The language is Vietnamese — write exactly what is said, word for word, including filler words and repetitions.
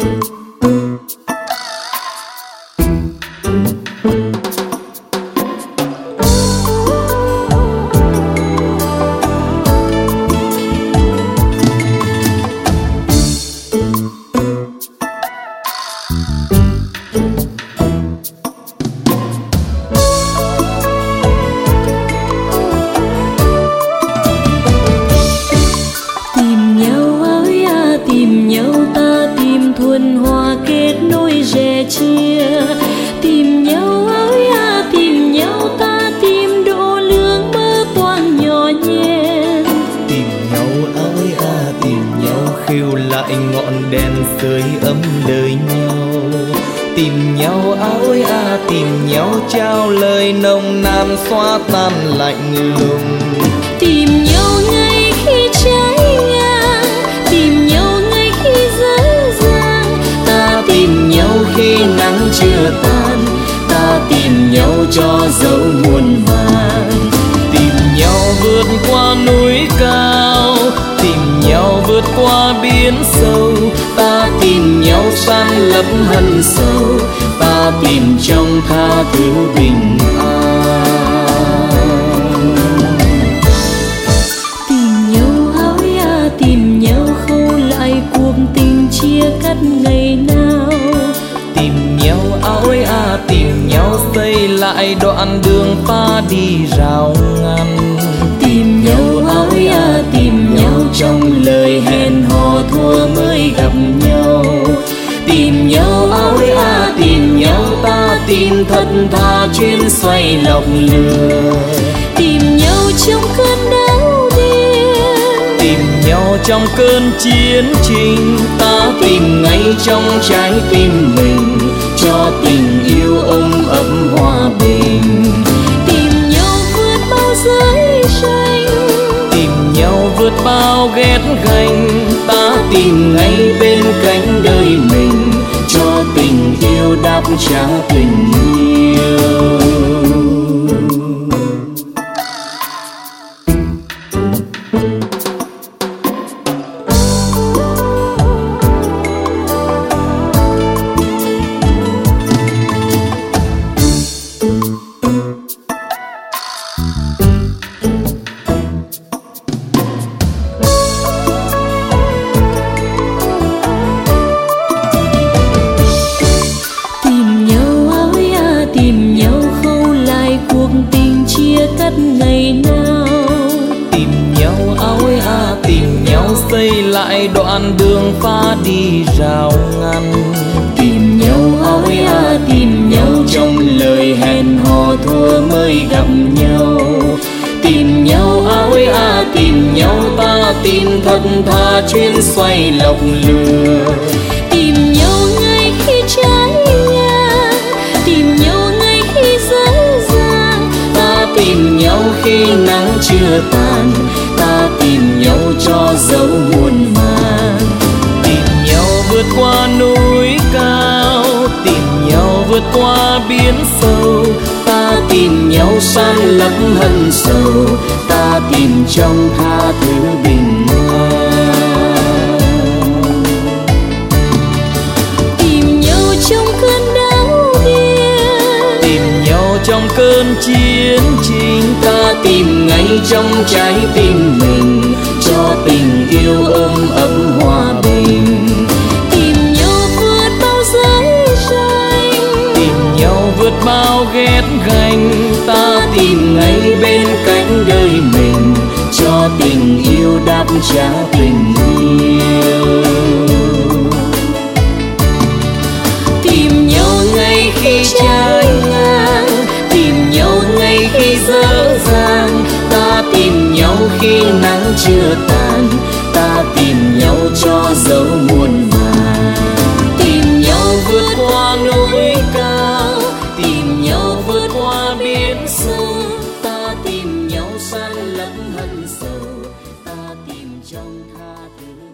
Tìm nhau ơi à, tìm nhau ta tìm độ lương mơ toang nhỏ nhen. Tìm nhau ơi à, tìm nhau khêu lại ngọn đèn sưởi ấm đời nhau. Tìm nhau ơi à, tìm nhau trao lời nồng nàn xóa tan lạnh lùng. Tìm nhau ngay khi trái ngang, tìm nhau ngay khi dở dang. Ta tìm nhau khi nắng chưa tàn, ta tìm nhau cho dấu muôn vàn. Tìm nhau vượt qua núi cao, tìm nhau vượt qua biển sâu. Ta tìm nhau san lấp hận sâu, ta tìm trong tha thứ bình an. Tìm nhau ơi à, tìm nhau khâu lại cuộc tình chia cắt ngày nào. Tìm nhau ơi à, tìm nhau xây lại đoạn đường ta đi rào ngăn. Tìm nhau ơi à, tìm nhau trong lời hẹn hò thua mới gặp nhau. Tìm nhau ơi à, tìm nhau ta tìm thật thà chuyến xoay lọc lừa. Tìm nhau trong cơn đau điên, tìm nhau trong cơn chiến tranh. Ta tìm ngay trong trái tim mình, cho tình yêu ôm ấp hòa bình. tìm nhau vượt bao giới tranh, tìm nhau vượt bao ghét ganh. Ta tìm ngay bên cạnh đời mình, cho tình yêu đáp trả tình yêu. ngày nào. Tìm nhau ơi à, tìm nhau xây lại đoạn đường pha đi rào ngăn. Tìm nhau ơi à, tìm nhau trong lời hẹn hò thua mới gặp nhau. Tìm nhau ơi à, tìm nhau ta tìm thật tha chuyến xoay lọc lừa. Tìm nhau ngay khi trái ngang, tìm nhau ngay khi dở dang. Ta tìm nhau khi nắng chưa tàn, ta tìm nhau cho dấu muôn màn. Tìm nhau vượt qua núi cao, tìm nhau vượt qua biển sâu. Ta tìm nhau san lấp hận sâu, ta tìm trong tha thứ bình an. Tìm nhau trong cơn đau điên, tìm nhau trong cơn chiến tranh. Ta tìm ngay trong trái tim mình, cho tình yêu ôm ấp hòa bình. tìm nhau vượt bao giới tranh, tìm nhau vượt bao ghét ganh. Ta tìm ngay bên cạnh đời mình, cho tình yêu đáp trả tình yêu. Tìm nhau ngay khi trái ngang, tìm nhau ngay khi dở dang. Ta tìm nhau khi nắng chưa tàn, ta tìm nhau cho dấu muôn vàn. Tìm nhau vượt qua núi cao, tìm nhau vượt qua biển sâu. Ta tìm nhau san lấp hận sâu, ta tìm trong tha thứ.